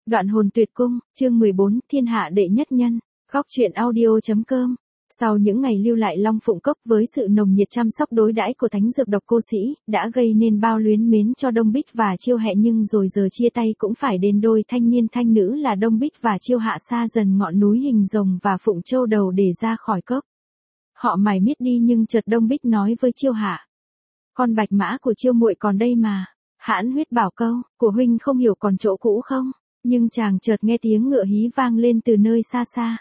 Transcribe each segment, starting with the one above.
Đoạn hồn tuyệt cung, chương 14, thiên hạ đệ nhất nhân. Góc truyện audio.com. Sau những ngày lưu lại Long Phụng Cốc với sự nồng nhiệt chăm sóc đối đãi của thánh dược độc cô sĩ, đã gây nên bao luyến mến cho Đông Bích và Chiêu Hẹ, nhưng rồi giờ chia tay cũng phải đến đôi thanh niên thanh nữ là Đông Bích và Chiêu Hạ xa dần ngọn núi hình rồng và Phụng Châu Đầu để ra khỏi cốc. Họ mải miết đi nhưng chợt Đông Bích nói với Chiêu Hạ: "Con bạch mã của Chiêu muội còn đây mà." Hãn Huyết bảo câu: "Của huynh không hiểu còn chỗ cũ không?" Nhưng chàng chợt nghe tiếng ngựa hí vang lên từ nơi xa xa.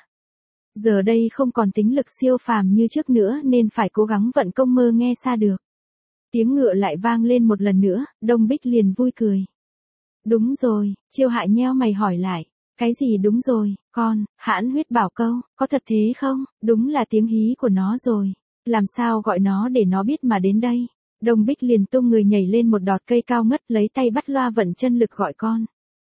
Giờ đây không còn tính lực siêu phàm như trước nữa nên phải cố gắng vận công mơ nghe xa được. Tiếng ngựa lại vang lên một lần nữa, Đông Bích liền vui cười. "Đúng rồi." Chiêu Hạ nheo mày hỏi lại: "Cái gì đúng rồi, con?" Hãn Huyết bảo câu: "Có thật thế không? Đúng là tiếng hí của nó rồi. Làm sao gọi nó để nó biết mà đến đây?" Đông Bích liền tung người nhảy lên một đọt cây cao ngất, lấy tay bắt loa vận chân lực gọi con.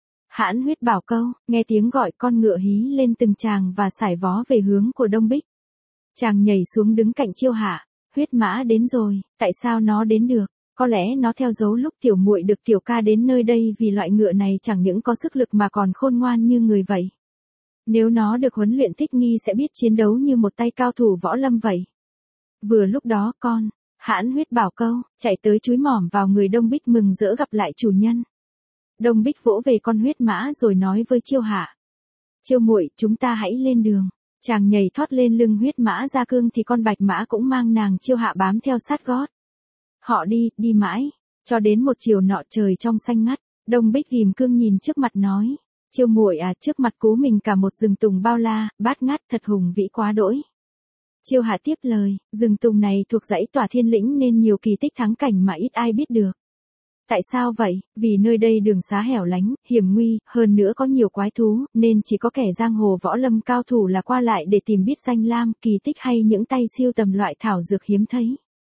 Hãn Huyết bảo câu: nghe tiếng gọi, con ngựa hí lên từng tràng và sải vó về hướng của Đông Bích. Chàng nhảy xuống đứng cạnh Chiêu Hạ. "Huyết mã đến rồi." "Tại sao nó đến được?" "Có lẽ nó theo dấu lúc tiểu muội được tiểu ca đến nơi đây, vì loại ngựa này chẳng những có sức lực mà còn khôn ngoan như người vậy. Nếu nó được huấn luyện thích nghi sẽ biết chiến đấu như một tay cao thủ võ lâm vậy." Vừa lúc đó con, Hãn Huyết bảo câu, chạy tới chúi mỏm vào người Đông Bích mừng rỡ gặp lại chủ nhân. Đông Bích vỗ về con huyết mã rồi nói với Chiêu Hạ: "Chiêu muội, chúng ta hãy lên đường." Chàng nhảy thoát lên lưng huyết mã ra cương thì con bạch mã cũng mang nàng Chiêu Hạ bám theo sát gót. Họ đi mãi, cho đến một chiều nọ trời trong xanh ngắt, Đông Bích ghim cương nhìn trước mặt nói: "Chiêu muội à, trước mặt cứu mình cả một rừng tùng bao la, bát ngát thật hùng vĩ quá đỗi." Chiêu Hạ tiếp lời: "Rừng tùng này thuộc dãy Tòa Thiên Lĩnh nên nhiều kỳ tích thắng cảnh mà ít ai biết được." "Tại sao vậy?" "Vì nơi đây đường xá hẻo lánh, hiểm nguy, hơn nữa có nhiều quái thú, nên chỉ có kẻ giang hồ võ lâm cao thủ là qua lại để tìm biết danh lam, kỳ tích hay những tay siêu tầm loại thảo dược hiếm thấy."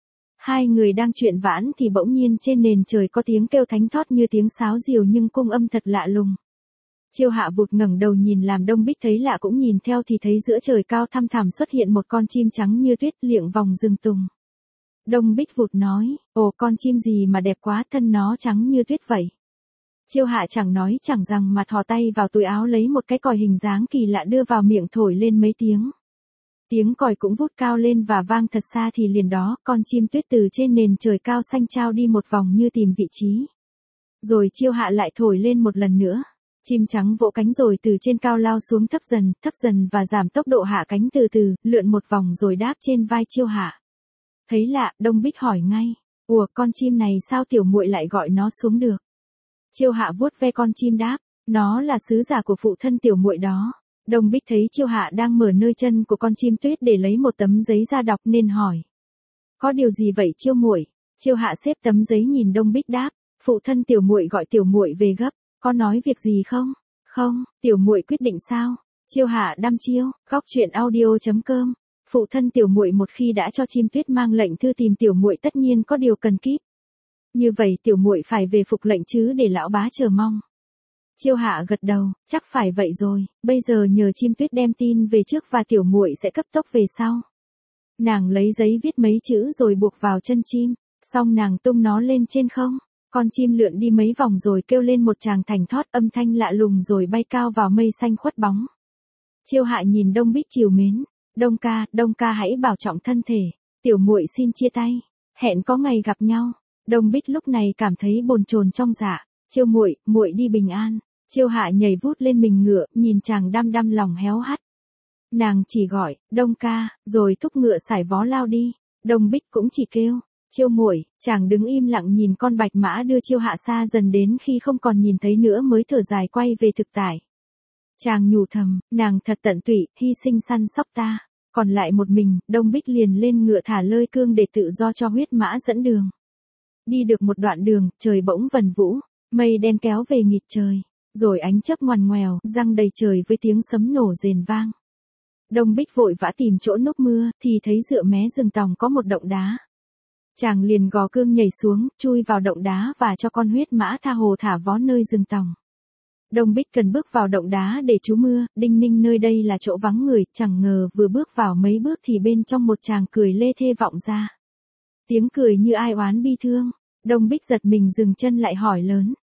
Hai người đang chuyện vãn thì bỗng nhiên trên nền trời có tiếng kêu thánh thót như tiếng sáo diều nhưng cung âm thật lạ lùng. Chiêu Hạ vụt ngẩng đầu nhìn, làm Đông Bích thấy lạ cũng nhìn theo thì thấy giữa trời cao thăm thẳm xuất hiện một con chim trắng như tuyết liệng vòng rừng tùng. Đông Bích vụt nói: "Ồ, con chim gì mà đẹp quá, thân nó trắng như tuyết vậy." Chiêu Hạ chẳng nói chẳng rằng mà thò tay vào túi áo lấy một cái còi hình dáng kỳ lạ đưa vào miệng thổi lên mấy tiếng. Tiếng còi cũng vút cao lên và vang thật xa, thì liền đó con chim tuyết từ trên nền trời cao xanh trao đi một vòng như tìm vị trí. Rồi Chiêu Hạ lại thổi lên một lần nữa. Chim trắng vỗ cánh rồi từ trên cao lao xuống, thấp dần và giảm tốc độ hạ cánh từ từ, lượn một vòng rồi đáp trên vai Chiêu Hạ. Thấy lạ, Đông Bích hỏi ngay: "Ủa, con chim này sao tiểu muội lại gọi nó xuống được?" Chiêu Hạ vuốt ve con chim đáp: "Nó là sứ giả của phụ thân tiểu muội đó." Đông Bích thấy Chiêu Hạ đang mở nơi chân của con chim tuyết để lấy một tấm giấy ra đọc nên hỏi: "Có điều gì vậy Chiêu muội?" Chiêu Hạ xếp tấm giấy nhìn Đông Bích đáp: "Phụ thân tiểu muội gọi tiểu muội về gấp." "Có nói việc gì không?" "Không." "Tiểu muội quyết định sao?" Chiêu Hạ đăm chiêu. Góc truyện audio.com. Phụ thân tiểu muội một khi đã cho chim tuyết mang lệnh thư tìm tiểu muội tất nhiên có điều cần kíp. Như vậy tiểu muội phải về phục lệnh chứ để lão bá chờ mong. Chiêu Hạ gật đầu, chắc phải vậy rồi, bây giờ nhờ chim tuyết đem tin về trước và tiểu muội sẽ cấp tốc về sau. Nàng lấy giấy viết mấy chữ rồi buộc vào chân chim, xong nàng tung nó lên trên không. Con chim lượn đi mấy vòng rồi kêu lên một tràng thành thót âm thanh lạ lùng rồi bay cao vào mây xanh khuất bóng. Chiêu Hạ nhìn Đông Bích trìu mến: Đông ca hãy bảo trọng thân thể. Tiểu muội xin chia tay. Hẹn có ngày gặp nhau." Đông Bích lúc này cảm thấy bồn chồn trong dạ. "Chiêu muội, muội đi bình an." Chiêu Hạ nhảy vút lên mình ngựa, nhìn chàng đăm lòng héo hắt. Nàng chỉ gọi: "Đông ca", rồi thúc ngựa sải vó lao đi. Đông Bích cũng chỉ kêu: "Chiêu muội." Chàng đứng im lặng nhìn con bạch mã đưa Chiêu Hạ xa dần đến khi không còn nhìn thấy nữa mới thở dài quay về thực tại. Chàng nhủ thầm: "Nàng thật tận tụy, hy sinh săn sóc ta." Còn lại một mình, Đông Bích liền lên ngựa thả lơi cương để tự do cho huyết mã dẫn đường. Đi được một đoạn đường, trời bỗng vần vũ, mây đen kéo về nghịt trời, rồi ánh chớp ngoằn ngoèo giăng đầy trời với tiếng sấm nổ rền vang. Đông Bích vội vã tìm chỗ núp mưa, thì thấy dựa mé rừng tòng có một động đá. Chàng liền gò cương nhảy xuống, chui vào động đá và cho con huyết mã tha hồ thả vó nơi rừng tòng. Đông Bích cần bước vào động đá để trú mưa, đinh ninh nơi đây là chỗ vắng người, chẳng ngờ vừa bước vào mấy bước thì bên trong một chàng cười lê thê vọng ra. Tiếng cười như ai oán bi thương. Đông Bích giật mình dừng chân lại hỏi lớn: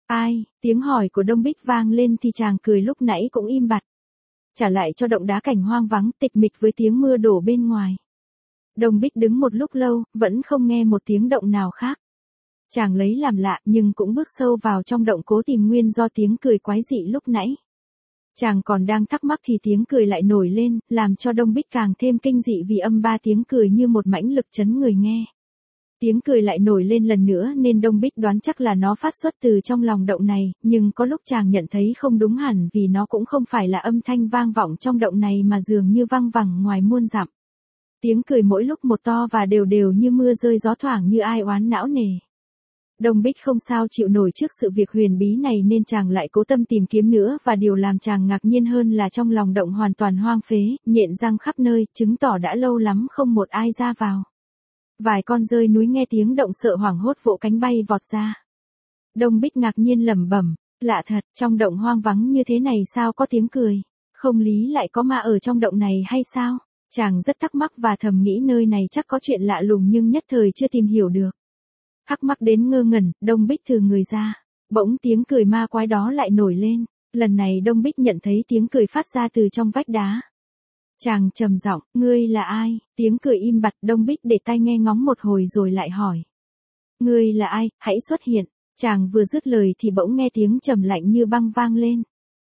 Ai, tiếng hỏi của Đông Bích vang lên thì chàng cười lúc nãy cũng im bặt. Trả lại cho động đá cảnh hoang vắng tịch mịch với tiếng mưa đổ bên ngoài. Đông Bích đứng một lúc lâu, vẫn không nghe một tiếng động nào khác. Chàng lấy làm lạ nhưng cũng bước sâu vào trong động cố tìm nguyên do tiếng cười quái dị lúc nãy. Chàng còn đang thắc mắc thì tiếng cười lại nổi lên, làm cho Đông Bích càng thêm kinh dị vì âm ba tiếng cười như một mãnh lực chấn người nghe. Tiếng cười lại nổi lên lần nữa nên Đông Bích đoán chắc là nó phát xuất từ trong lòng động này, nhưng có lúc chàng nhận thấy không đúng hẳn vì nó cũng không phải là âm thanh vang vọng trong động này mà dường như văng vẳng ngoài muôn dặm. Tiếng cười mỗi lúc một to và đều đều như mưa rơi gió thoảng như ai oán não nề. Đông Bích không sao chịu nổi trước sự việc huyền bí này nên chàng lại cố tâm tìm kiếm nữa và điều làm chàng ngạc nhiên hơn là trong lòng động hoàn toàn hoang phế, nhện răng khắp nơi, chứng tỏ đã lâu lắm không một ai ra vào. Vài con dơi núi nghe tiếng động sợ hoảng hốt vỗ cánh bay vọt ra. Đông Bích ngạc nhiên lẩm bẩm, lạ thật, trong động hoang vắng như thế này sao có tiếng cười, không lý lại có ma ở trong động này hay sao? Chàng rất thắc mắc và thầm nghĩ nơi này chắc có chuyện lạ lùng nhưng nhất thời chưa tìm hiểu được. Thắc mắc đến ngơ ngẩn, Đông Bích thừ người ra, bỗng tiếng cười ma quái đó lại nổi lên, lần này Đông Bích nhận thấy tiếng cười phát ra từ trong vách đá. Chàng trầm giọng, ngươi là ai? Tiếng cười im bặt, Đông Bích để tai nghe ngóng một hồi rồi lại hỏi. Ngươi là ai, hãy xuất hiện. Chàng vừa dứt lời thì bỗng nghe tiếng trầm lạnh như băng vang lên.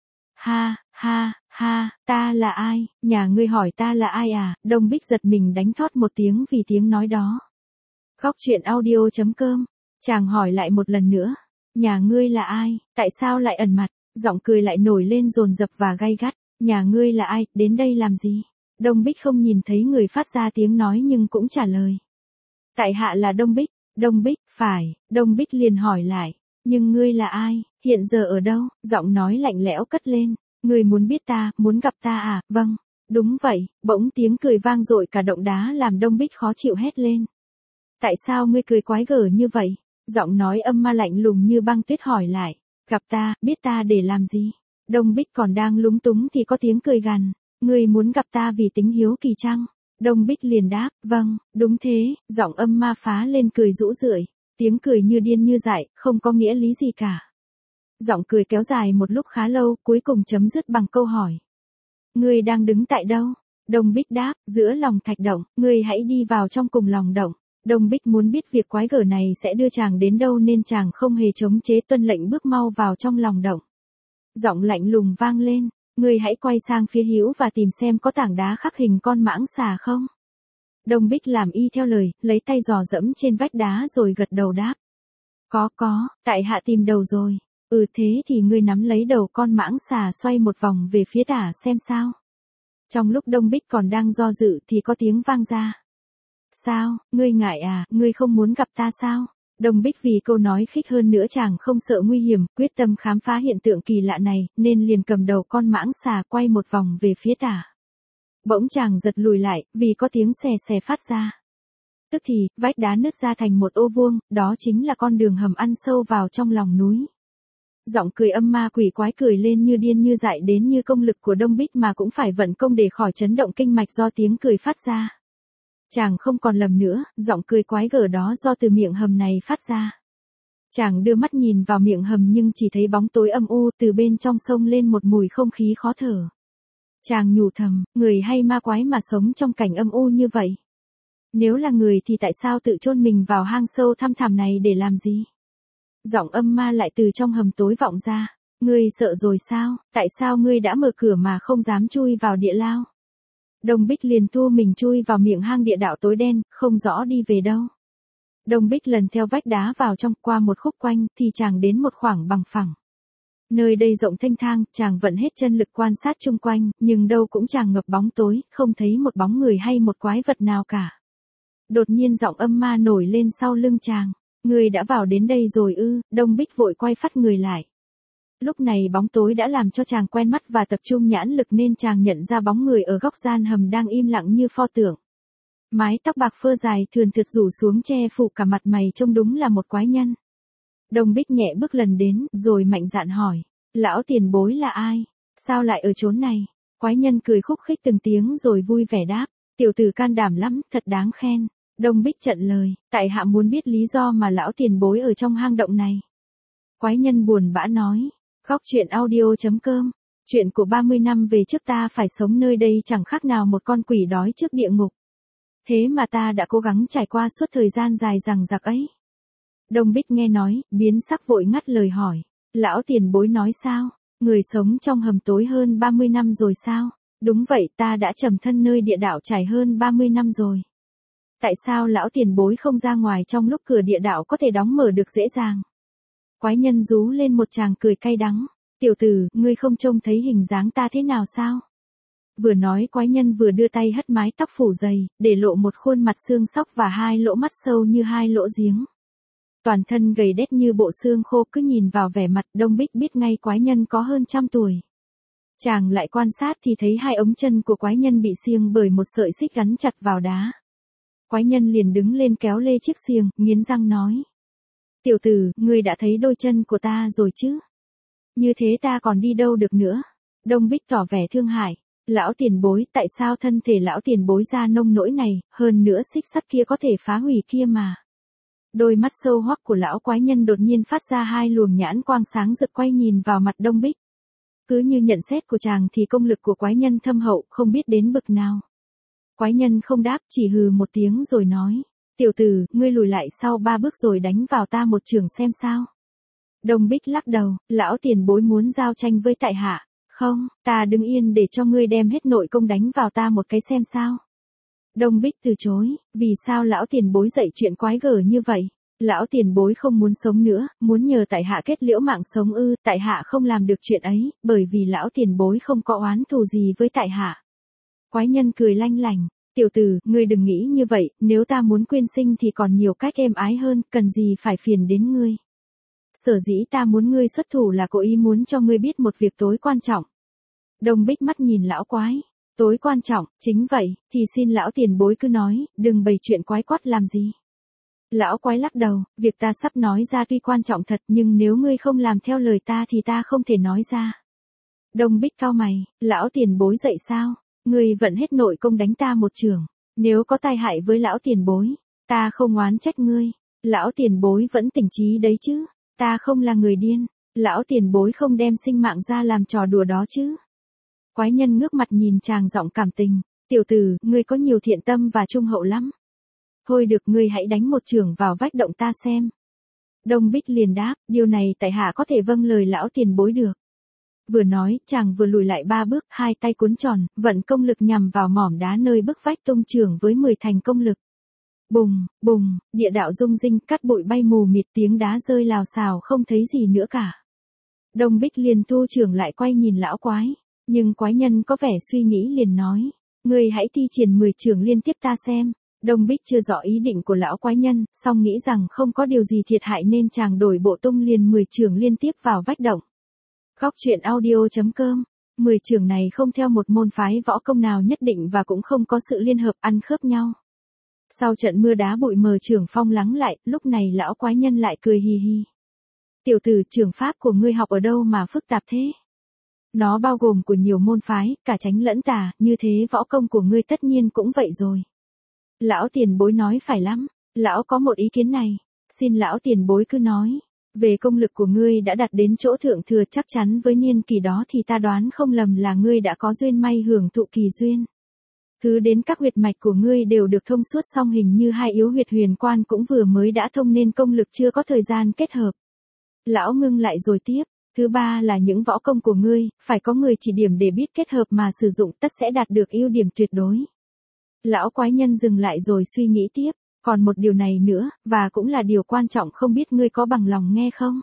Ha, ha, ha, ta là ai? Nhà ngươi hỏi ta là ai à? Đông Bích giật mình đánh thót một tiếng vì tiếng nói đó. Góc truyện audio.com. Chàng hỏi lại một lần nữa. Nhà ngươi là ai? Tại sao lại ẩn mặt? Giọng cười lại nổi lên dồn dập và gay gắt. Nhà ngươi là ai? Đến đây làm gì? Đông Bích không nhìn thấy người phát ra tiếng nói nhưng cũng trả lời. Tại hạ là Đông Bích. Đông Bích, phải. Đông Bích liền hỏi lại. Nhưng ngươi là ai? Hiện giờ ở đâu? Giọng nói lạnh lẽo cất lên. Ngươi muốn biết ta, muốn gặp ta à? Vâng. Đúng vậy. Bỗng tiếng cười vang dội cả động đá làm Đông Bích khó chịu hét lên. Tại sao ngươi cười quái gở như vậy? Giọng nói âm ma lạnh lùng như băng tuyết hỏi lại. Gặp ta, biết ta để làm gì? Đông Bích còn đang lúng túng thì có tiếng cười gằn. Ngươi muốn gặp ta vì tính hiếu kỳ chăng? Đông Bích liền đáp, vâng, đúng thế, giọng âm ma phá lên cười rũ rượi. Tiếng cười như điên như dại, không có nghĩa lý gì cả. Giọng cười kéo dài một lúc khá lâu, cuối cùng chấm dứt bằng câu hỏi. Ngươi đang đứng tại đâu? Đông Bích đáp, giữa lòng thạch động, ngươi hãy đi vào trong cùng lòng động. Đông Bích muốn biết việc quái gở này sẽ đưa chàng đến đâu nên chàng không hề chống chế tuân lệnh bước mau vào trong lòng động. Giọng lạnh lùng vang lên, ngươi hãy quay sang phía hữu và tìm xem có tảng đá khắc hình con mãng xà không. Đông Bích làm y theo lời, lấy tay dò dẫm trên vách đá rồi gật đầu đáp. Có, tại hạ tìm đầu rồi. Thế thì ngươi nắm lấy đầu con mãng xà xoay một vòng về phía tả xem sao. Trong lúc Đông Bích còn đang do dự thì có tiếng vang ra. Sao, ngươi ngại à, ngươi không muốn gặp ta sao? Đông Bích vì câu nói khích hơn nữa chàng không sợ nguy hiểm, quyết tâm khám phá hiện tượng kỳ lạ này, nên liền cầm đầu con mãng xà quay một vòng về phía tả. Bỗng chàng giật lùi lại, vì có tiếng xè xè phát ra. Tức thì, vách đá nứt ra thành một ô vuông, đó chính là con đường hầm ăn sâu vào trong lòng núi. Giọng cười âm ma quỷ quái cười lên như điên như dại đến như công lực của Đông Bích mà cũng phải vận công để khỏi chấn động kinh mạch do tiếng cười phát ra. Chàng không còn lầm nữa, giọng cười quái gở đó do từ miệng hầm này phát ra. Chàng đưa mắt nhìn vào miệng hầm nhưng chỉ thấy bóng tối âm u từ bên trong xông lên một mùi không khí khó thở. Chàng nhủ thầm, người hay ma quái mà sống trong cảnh âm u như vậy? Nếu là người thì tại sao tự chôn mình vào hang sâu thăm thẳm này để làm gì? Giọng âm ma lại từ trong hầm tối vọng ra. Ngươi sợ rồi sao? Tại sao ngươi đã mở cửa mà không dám chui vào địa lao? Đông Bích liền thu mình chui vào miệng hang địa đạo tối đen, không rõ đi về đâu. Đông Bích lần theo vách đá vào trong, qua một khúc quanh, thì chàng đến một khoảng bằng phẳng. Nơi đây rộng thênh thang, chàng vận hết chân lực quan sát chung quanh, nhưng đâu cũng chàng ngập bóng tối, không thấy một bóng người hay một quái vật nào cả. Đột nhiên giọng âm ma nổi lên sau lưng chàng. Người đã vào đến đây rồi ư? Đông Bích vội quay phắt người lại. Lúc này bóng tối đã làm cho chàng quen mắt và tập trung nhãn lực nên chàng nhận ra bóng người ở góc gian hầm đang im lặng như pho tượng. Mái tóc bạc phơ dài thườn thượt rủ xuống che phủ cả mặt mày trông đúng là một quái nhân. Đông Bích nhẹ bước lần đến, rồi mạnh dạn hỏi. Lão tiền bối là ai? Sao lại ở chốn này? Quái nhân cười khúc khích từng tiếng rồi vui vẻ đáp. Tiểu tử can đảm lắm, thật đáng khen. Đông Bích chặn lời, tại hạ muốn biết lý do mà lão tiền bối ở trong hang động này. Quái nhân buồn bã nói. Góc truyện audio.com. Chuyện của 30 năm về trước ta phải sống nơi đây chẳng khác nào một con quỷ đói trước địa ngục. Thế mà ta đã cố gắng trải qua suốt thời gian dài dằng dặc ấy. Đông Bích nghe nói, biến sắc vội ngắt lời hỏi. Lão tiền bối nói sao? Người sống trong hầm tối hơn 30 năm rồi sao? Đúng vậy, ta đã trầm thân nơi địa đạo trải hơn 30 năm rồi. Tại sao lão tiền bối không ra ngoài trong lúc cửa địa đạo có thể đóng mở được dễ dàng? Quái nhân rú lên một tràng cười cay đắng. Tiểu tử, ngươi không trông thấy hình dáng ta thế nào sao? Vừa nói quái nhân vừa đưa tay hất mái tóc phủ dày, để lộ một khuôn mặt xương sóc và hai lỗ mắt sâu như hai lỗ giếng. Toàn thân gầy đét như bộ xương khô, cứ nhìn vào vẻ mặt Đông Bích biết ngay quái nhân có hơn 100 tuổi. Chàng lại quan sát thì thấy hai ống chân của quái nhân bị xiềng bởi một sợi xích gắn chặt vào đá. Quái nhân liền đứng lên kéo lê chiếc xiềng, nghiến răng nói. Tiểu tử, ngươi đã thấy đôi chân của ta rồi chứ? Như thế ta còn đi đâu được nữa? Đông Bích tỏ vẻ thương hại. Lão tiền bối, tại sao thân thể lão tiền bối ra nông nỗi này, hơn nữa xích sắt kia có thể phá hủy kia mà. Đôi mắt sâu hoắc của lão quái nhân đột nhiên phát ra hai luồng nhãn quang sáng rực quay nhìn vào mặt Đông Bích. Cứ như nhận xét của chàng thì công lực của quái nhân thâm hậu không biết đến bực nào. Quái nhân không đáp, chỉ hừ một tiếng rồi nói. Tiểu tử, ngươi lùi lại sau 3 bước rồi đánh vào ta một chưởng xem sao. Đông Bích lắc đầu, lão tiền bối muốn giao tranh với tại hạ. Không, ta đứng yên để cho ngươi đem hết nội công đánh vào ta một cái xem sao. Đông Bích từ chối, vì sao lão tiền bối dạy chuyện quái gở như vậy? Lão tiền bối không muốn sống nữa, muốn nhờ tại hạ kết liễu mạng sống ư? Tại hạ không làm được chuyện ấy, bởi vì lão tiền bối không có oán thù gì với tại hạ. Quái nhân cười lanh lành, tiểu tử, ngươi đừng nghĩ như vậy, nếu ta muốn quyên sinh thì còn nhiều cách êm ái hơn, cần gì phải phiền đến ngươi. Sở dĩ ta muốn ngươi xuất thủ là cố ý muốn cho ngươi biết một việc tối quan trọng. Đông Bích mắt nhìn lão quái. Tối quan trọng, chính vậy, thì xin lão tiền bối cứ nói, đừng bày chuyện quái quắt làm gì. Lão quái lắc đầu, việc ta sắp nói ra tuy quan trọng thật nhưng nếu ngươi không làm theo lời ta thì ta không thể nói ra. Đông Bích cau mày, lão tiền bối dậy sao? Ngươi vẫn hết nội công đánh ta một chưởng. Nếu có tai hại với lão tiền bối, ta không oán trách ngươi. Lão tiền bối vẫn tỉnh trí đấy chứ. Ta không là người điên. Lão tiền bối không đem sinh mạng ra làm trò đùa đó chứ. Quái nhân ngước mặt nhìn chàng giọng cảm tình. Tiểu tử, ngươi có nhiều thiện tâm và trung hậu lắm. Thôi được, ngươi hãy đánh một chưởng vào vách động ta xem. Đông Bích liền đáp, điều này tại hạ có thể vâng lời lão tiền bối được. Vừa nói, chàng vừa lùi lại 3 bước, hai tay cuốn tròn, vận công lực nhằm vào mỏm đá nơi bức vách tung chưởng với 10 thành công lực. Bùng, bùng, địa đạo rung rinh, cát bụi bay mù mịt, tiếng đá rơi lào xào không thấy gì nữa cả. Đông Bích liền thu chưởng lại quay nhìn lão quái. Nhưng quái nhân có vẻ suy nghĩ liền nói. Ngươi hãy thi triển 10 chưởng liên tiếp ta xem. Đông Bích chưa rõ ý định của lão quái nhân, song nghĩ rằng không có điều gì thiệt hại nên chàng đổi bộ tung liền 10 chưởng liên tiếp vào vách động. Góc truyện audio.com. 10 chưởng này không theo một môn phái võ công nào nhất định và cũng không có sự liên hợp ăn khớp nhau. Sau trận mưa đá bụi mờ chưởng phong lắng lại, lúc này lão quái nhân lại cười hì hì. Tiểu tử, chưởng pháp của ngươi học ở đâu mà phức tạp thế? Nó bao gồm của nhiều môn phái, cả chánh lẫn tà, như thế võ công của ngươi tất nhiên cũng vậy rồi. Lão tiền bối nói phải lắm, lão có một ý kiến này, xin lão tiền bối cứ nói. Về công lực của ngươi đã đạt đến chỗ thượng thừa, chắc chắn với niên kỳ đó thì ta đoán không lầm là ngươi đã có duyên may hưởng thụ kỳ duyên. Cứ đến các huyệt mạch của ngươi đều được thông suốt, song hình như hai yếu huyệt huyền quan cũng vừa mới đã thông nên công lực chưa có thời gian kết hợp. Lão ngưng lại rồi tiếp. Thứ ba là những võ công của ngươi, phải có người chỉ điểm để biết kết hợp mà sử dụng, tất sẽ đạt được ưu điểm tuyệt đối. Lão quái nhân dừng lại rồi suy nghĩ tiếp, còn một điều này nữa, và cũng là điều quan trọng, không biết ngươi có bằng lòng nghe không?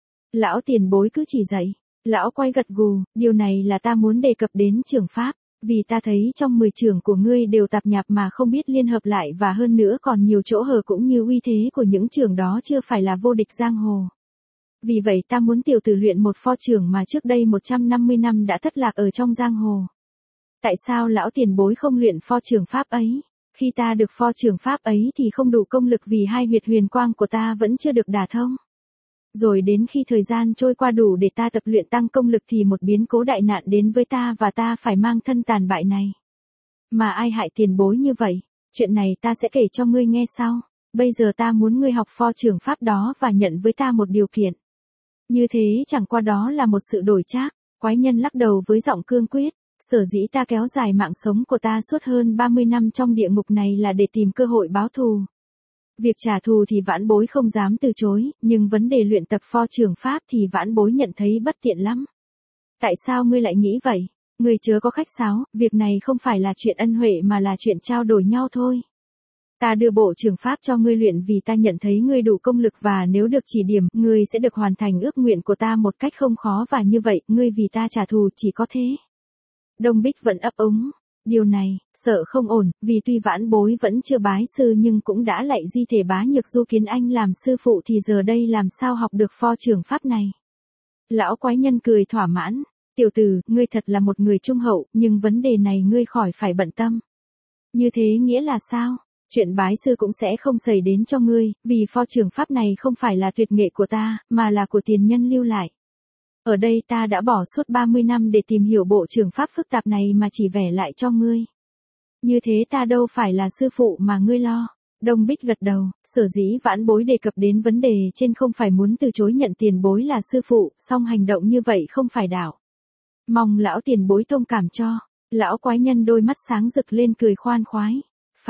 Lão tiền bối cứ chỉ dạy. Lão quay gật gù, điều này là ta muốn đề cập đến chưởng pháp, vì ta thấy trong 10 chưởng của ngươi đều tạp nhạp mà không biết liên hợp lại, và hơn nữa còn nhiều chỗ hở, cũng như uy thế của những chưởng đó chưa phải là vô địch giang hồ. Vì vậy ta muốn tiểu tử luyện một pho chưởng mà trước đây 150 năm đã thất lạc ở trong giang hồ. Tại sao lão tiền bối không luyện pho chưởng pháp ấy? Khi ta được pho chưởng pháp ấy thì không đủ công lực vì hai huyệt huyền quang của ta vẫn chưa được đả thông. Rồi đến khi thời gian trôi qua đủ để ta tập luyện tăng công lực thì một biến cố đại nạn đến với ta và ta phải mang thân tàn bại này. Mà ai hại tiền bối như vậy? Chuyện này ta sẽ kể cho ngươi nghe sau. Bây giờ ta muốn ngươi học pho chưởng pháp đó và nhận với ta một điều kiện. Như thế chẳng qua đó là một sự đổi trác. Quái nhân lắc đầu với giọng cương quyết. Sở dĩ ta kéo dài mạng sống của ta suốt hơn 30 năm trong địa ngục này là để tìm cơ hội báo thù. Việc trả thù thì vãn bối không dám từ chối, nhưng vấn đề luyện tập pho trường pháp thì vãn bối nhận thấy bất tiện lắm. Tại sao ngươi lại nghĩ vậy? Ngươi chớ có khách sáo, việc này không phải là chuyện ân huệ mà là chuyện trao đổi nhau thôi. Ta đưa bộ trường pháp cho ngươi luyện vì ta nhận thấy ngươi đủ công lực và nếu được chỉ điểm, ngươi sẽ được hoàn thành ước nguyện của ta một cách không khó và như vậy, ngươi vì ta trả thù chỉ có thế. Đông Bích vẫn ấp úng. Điều này, sợ không ổn, vì tuy vãn bối vẫn chưa bái sư nhưng cũng đã lạy di thể Bá Nhược Du kiến anh làm sư phụ thì giờ đây làm sao học được pho trường pháp này. Lão quái nhân cười thỏa mãn. Tiểu tử, ngươi thật là một người trung hậu, nhưng vấn đề này ngươi khỏi phải bận tâm. Như thế nghĩa là sao? Chuyện bái sư cũng sẽ không xảy đến cho ngươi, vì pho trường pháp này không phải là tuyệt nghệ của ta, mà là của tiền nhân lưu lại. Ở đây ta đã bỏ suốt 30 năm để tìm hiểu bộ trường pháp phức tạp này mà chỉ vẽ lại cho ngươi. Như thế ta đâu phải là sư phụ mà ngươi lo. Đông Bích gật đầu, sở dĩ vãn bối đề cập đến vấn đề trên không phải muốn từ chối nhận tiền bối là sư phụ, song hành động như vậy không phải đạo. Mong lão tiền bối thông cảm cho. Lão quái nhân đôi mắt sáng rực lên cười khoan khoái.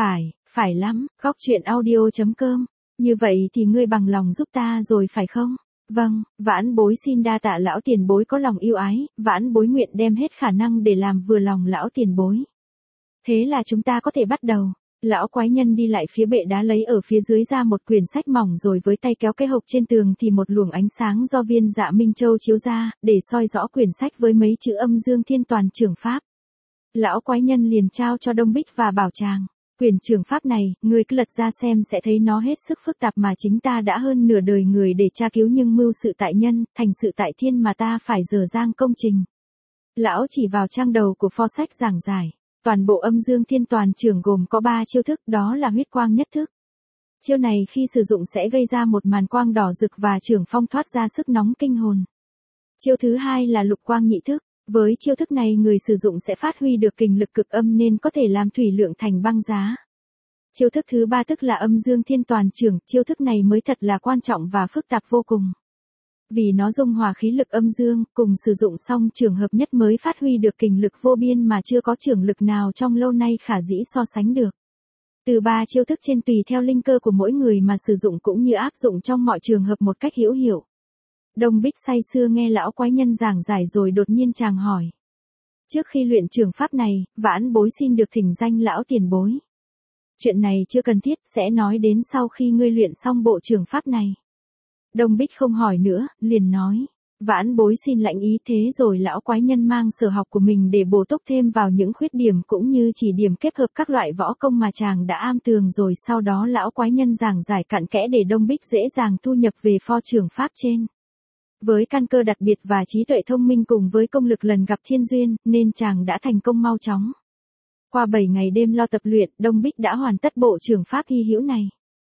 Phải lắm, góc chuyện audio.com. Như vậy thì ngươi bằng lòng giúp ta rồi phải không? Vâng, vãn bối xin đa tạ lão tiền bối có lòng yêu ái, vãn bối nguyện đem hết khả năng để làm vừa lòng lão tiền bối. Thế là chúng ta có thể bắt đầu. Lão quái nhân đi lại phía bệ đá lấy ở phía dưới ra một quyển sách mỏng rồi với tay kéo cái hộc trên tường thì một luồng ánh sáng do viên dạ Minh Châu chiếu ra, để soi rõ quyển sách với mấy chữ Âm Dương Thiên Toàn Trường Pháp. Lão quái nhân liền trao cho Đông Bích và bảo chàng. Quyển trường pháp này, ngươi cứ lật ra xem sẽ thấy nó hết sức phức tạp mà chính ta đã hơn nửa đời người để tra cứu nhưng mưu sự tại nhân, thành sự tại thiên mà ta phải dở dang công trình. Lão chỉ vào trang đầu của pho sách giảng giải. Toàn bộ Âm Dương Thiên Toàn Trường gồm có 3 chiêu thức, đó là huyết quang nhất thức. Chiêu này khi sử dụng sẽ gây ra một màn quang đỏ rực và trường phong thoát ra sức nóng kinh hồn. Chiêu thứ 2 là lục quang nhị thức. Với chiêu thức này người sử dụng sẽ phát huy được kình lực cực âm nên có thể làm thủy lượng thành băng giá. Chiêu thức thứ 3 tức là Âm Dương Thiên Toàn Trường, chiêu thức này mới thật là quan trọng và phức tạp vô cùng. Vì nó dung hòa khí lực âm dương, cùng sử dụng xong trường hợp nhất mới phát huy được kình lực vô biên mà chưa có trường lực nào trong lâu nay khả dĩ so sánh được. Từ 3 chiêu thức trên tùy theo linh cơ của mỗi người mà sử dụng cũng như áp dụng trong mọi trường hợp một cách hữu hiệu. Đông Bích say sưa nghe lão quái nhân giảng giải rồi đột nhiên chàng hỏi. Trước khi luyện trường pháp này, vãn bối xin được thỉnh danh lão tiền bối. Chuyện này chưa cần thiết, sẽ nói đến sau khi ngươi luyện xong bộ trường pháp này. Đông Bích không hỏi nữa, liền nói. Vãn bối xin lãnh ý thế rồi lão quái nhân mang sở học của mình để bổ túc thêm vào những khuyết điểm cũng như chỉ điểm kết hợp các loại võ công mà chàng đã am tường rồi sau đó lão quái nhân giảng giải cặn kẽ để Đông Bích dễ dàng thu nhập về pho trường pháp trên. Với căn cơ đặc biệt và trí tuệ thông minh cùng với công lực lần gặp thiên duyên, nên chàng đã thành công mau chóng. Qua 7 ngày đêm lo tập luyện, Đông Bích đã hoàn tất bộ trường pháp hy hữu này.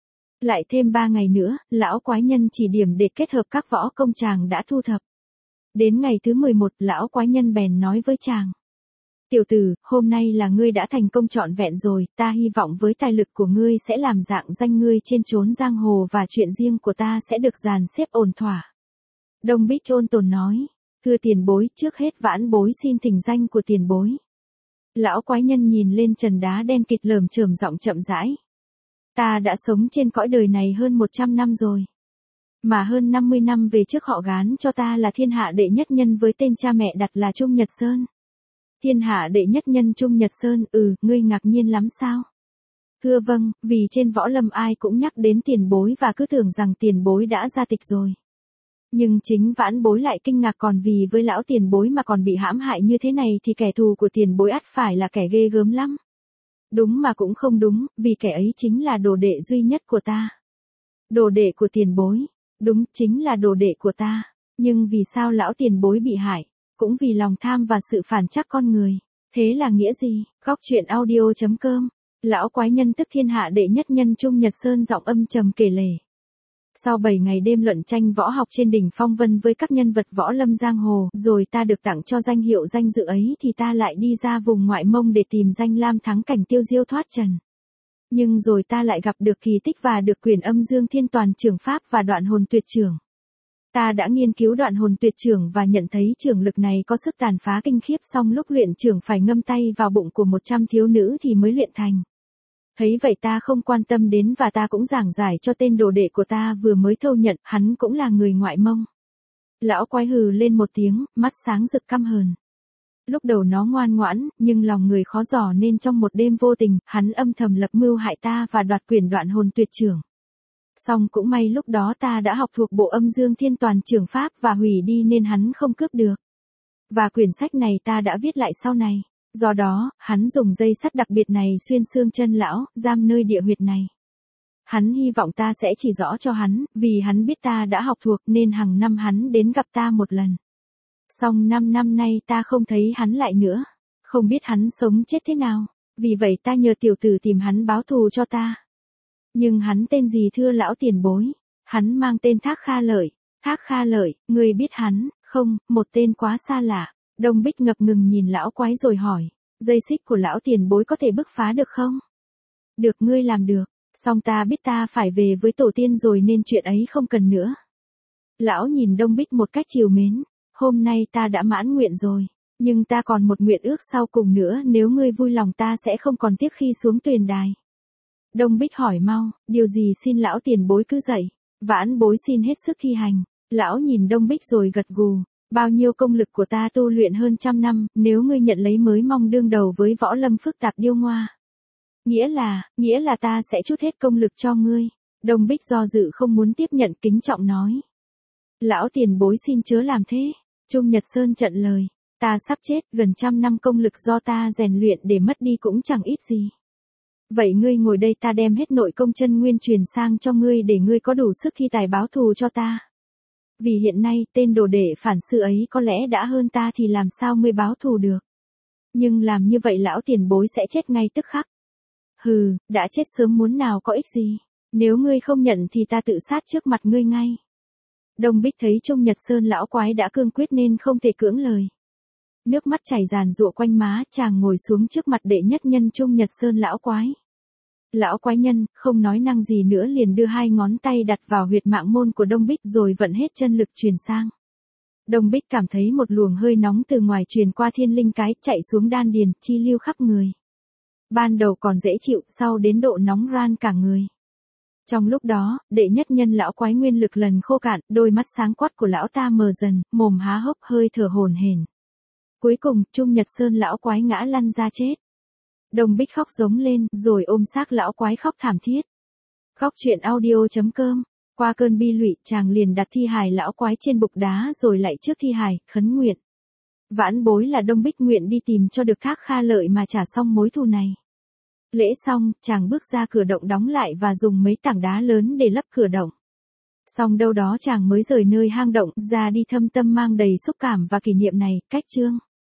Lại thêm 3 ngày nữa, lão quái nhân chỉ điểm để kết hợp các võ công chàng đã thu thập. Đến ngày thứ 11, lão quái nhân bèn nói với chàng. Tiểu tử, hôm nay là ngươi đã thành công trọn vẹn rồi, ta hy vọng với tài lực của ngươi sẽ làm dạng danh ngươi trên chốn giang hồ và chuyện riêng của ta sẽ được dàn xếp ổn thỏa. Đông Bích ôn tồn nói, thưa tiền bối, trước hết vãn bối xin thỉnh danh của tiền bối. Lão quái nhân nhìn lên trần đá đen kịt lởm chởm giọng chậm rãi. Ta đã sống trên cõi đời này hơn 100 năm rồi. Mà hơn 50 năm về trước họ gán cho ta là thiên hạ đệ nhất nhân với tên cha mẹ đặt là Trung Nhật Sơn. Thiên hạ đệ nhất nhân Trung Nhật Sơn, ngươi ngạc nhiên lắm sao? Thưa vâng, vì trên võ lâm ai cũng nhắc đến tiền bối và cứ tưởng rằng tiền bối đã ra tịch rồi. Nhưng chính vãn bối lại kinh ngạc còn vì với lão tiền bối mà còn bị hãm hại như thế này thì kẻ thù của tiền bối ắt phải là kẻ ghê gớm lắm. Đúng mà cũng không đúng, vì kẻ ấy chính là đồ đệ duy nhất của ta. Đồ đệ của tiền bối, đúng chính là đồ đệ của ta. Nhưng vì sao lão tiền bối bị hại? Cũng vì lòng tham và sự phản trắc con người. Thế là nghĩa gì? Góc chuyện audio.com. Lão quái nhân tức thiên hạ đệ nhất nhân Trung Nhật Sơn giọng âm trầm kể lể. Sau 7 ngày đêm luận tranh võ học trên đỉnh phong vân với các nhân vật võ lâm giang hồ, rồi ta được tặng cho danh hiệu danh dự ấy thì ta lại đi ra vùng ngoại mông để tìm danh lam thắng cảnh tiêu diêu thoát trần. Nhưng rồi ta lại gặp được kỳ tích và được quyển Âm Dương Thiên Toàn Trường Pháp và Đoạn Hồn Tuyệt Trường. Ta đã nghiên cứu đoạn hồn tuyệt trưởng và nhận thấy trưởng lực này có sức tàn phá kinh khiếp, song lúc luyện trưởng phải ngâm tay vào bụng của 100 thiếu nữ thì mới luyện thành. Thấy vậy ta không quan tâm đến và ta cũng giảng giải cho tên đồ đệ của ta vừa mới thâu nhận, hắn cũng là người ngoại Mông. Lão quái hừ lên một tiếng, mắt sáng rực căm hờn. Lúc đầu nó ngoan ngoãn, nhưng lòng người khó dò nên trong một đêm vô tình, hắn âm thầm lập mưu hại ta và đoạt quyển đoạn hồn tuyệt trưởng. Song cũng may lúc đó ta đã học thuộc bộ Âm Dương Thiên Toàn Trưởng Pháp và hủy đi nên hắn không cướp được. Và quyển sách này ta đã viết lại sau này. Do đó, hắn dùng dây sắt đặc biệt này xuyên xương chân lão, giam nơi địa huyệt này. Hắn hy vọng ta sẽ chỉ rõ cho hắn, vì hắn biết ta đã học thuộc nên hàng năm hắn đến gặp ta một lần. Song 5 năm nay ta không thấy hắn lại nữa. Không biết hắn sống chết thế nào. Vì vậy ta nhờ tiểu tử tìm hắn báo thù cho ta. Nhưng hắn tên gì thưa lão tiền bối? Hắn mang tên Thác Kha Lợi. Thác Kha Lợi, ngươi biết hắn, không? Một tên quá xa lạ. Đông Bích ngập ngừng nhìn lão quái rồi hỏi. Dây xích của lão tiền bối có thể bứt phá được không? Được, ngươi làm được. Song ta biết ta phải về với tổ tiên rồi nên chuyện ấy không cần nữa. Lão nhìn Đông Bích một cách trìu mến. Hôm nay ta đã mãn nguyện rồi. Nhưng ta còn một nguyện ước sau cùng nữa, nếu ngươi vui lòng ta sẽ không còn tiếc khi xuống tuyền đài. Đông Bích hỏi mau, điều gì xin lão tiền bối cứ dạy. Vãn bối xin hết sức thi hành. Lão nhìn Đông Bích rồi gật gù. Bao nhiêu công lực của ta tu luyện hơn 100 năm, nếu ngươi nhận lấy mới mong đương đầu với võ lâm phức tạp điêu ngoa. Nghĩa là ta sẽ chút hết công lực cho ngươi. Đông Bích do dự không muốn tiếp nhận, kính trọng nói. Lão tiền bối xin chớ làm thế. Trung Nhật Sơn chặn lời. Ta sắp chết, gần 100 năm công lực do ta rèn luyện để mất đi cũng chẳng ít gì. Vậy ngươi ngồi đây, ta đem hết nội công chân nguyên truyền sang cho ngươi để ngươi có đủ sức thi tài báo thù cho ta. Vì hiện nay tên đồ đệ phản sư ấy có lẽ đã hơn ta thì làm sao ngươi báo thù được. Nhưng làm như vậy lão tiền bối sẽ chết ngay tức khắc. Hừ, đã chết sớm muốn nào có ích gì. Nếu ngươi không nhận thì ta tự sát trước mặt ngươi ngay. Đông Bích thấy Trung Nhật Sơn lão quái đã cương quyết nên không thể cưỡng lời. Nước mắt chảy ràn rụa quanh má, chàng ngồi xuống trước mặt đệ nhất nhân Trung Nhật Sơn lão quái. Lão quái nhân, không nói năng gì nữa liền đưa 2 ngón tay đặt vào huyệt mạng môn của Đông Bích rồi vận hết chân lực truyền sang. Đông Bích cảm thấy một luồng hơi nóng từ ngoài truyền qua thiên linh cái, chạy xuống đan điền, chi lưu khắp người. Ban đầu còn dễ chịu, sau đến độ nóng ran cả người. Trong lúc đó, đệ nhất nhân lão quái nguyên lực lần khô cạn, đôi mắt sáng quắc của lão ta mờ dần, mồm há hốc hơi thở hổn hển. Cuối cùng, Trung Nhật Sơn lão quái ngã lăn ra chết. Đông Bích khóc giống lên, rồi ôm xác lão quái khóc thảm thiết. Khóc chuyện audio.com. Qua cơn bi lụy, chàng liền đặt thi hài lão quái trên bục đá rồi lại trước thi hài, khấn nguyện. Vãn bối là Đông Bích nguyện đi tìm cho được Thác Kha Lợi mà trả xong mối thù này. Lễ xong, chàng bước ra cửa động đóng lại và dùng mấy tảng đá lớn để lấp cửa động. Xong đâu đó chàng mới rời nơi hang động ra đi thâm tâm mang đầy xúc cảm và kỷ niệm này. Cách chương.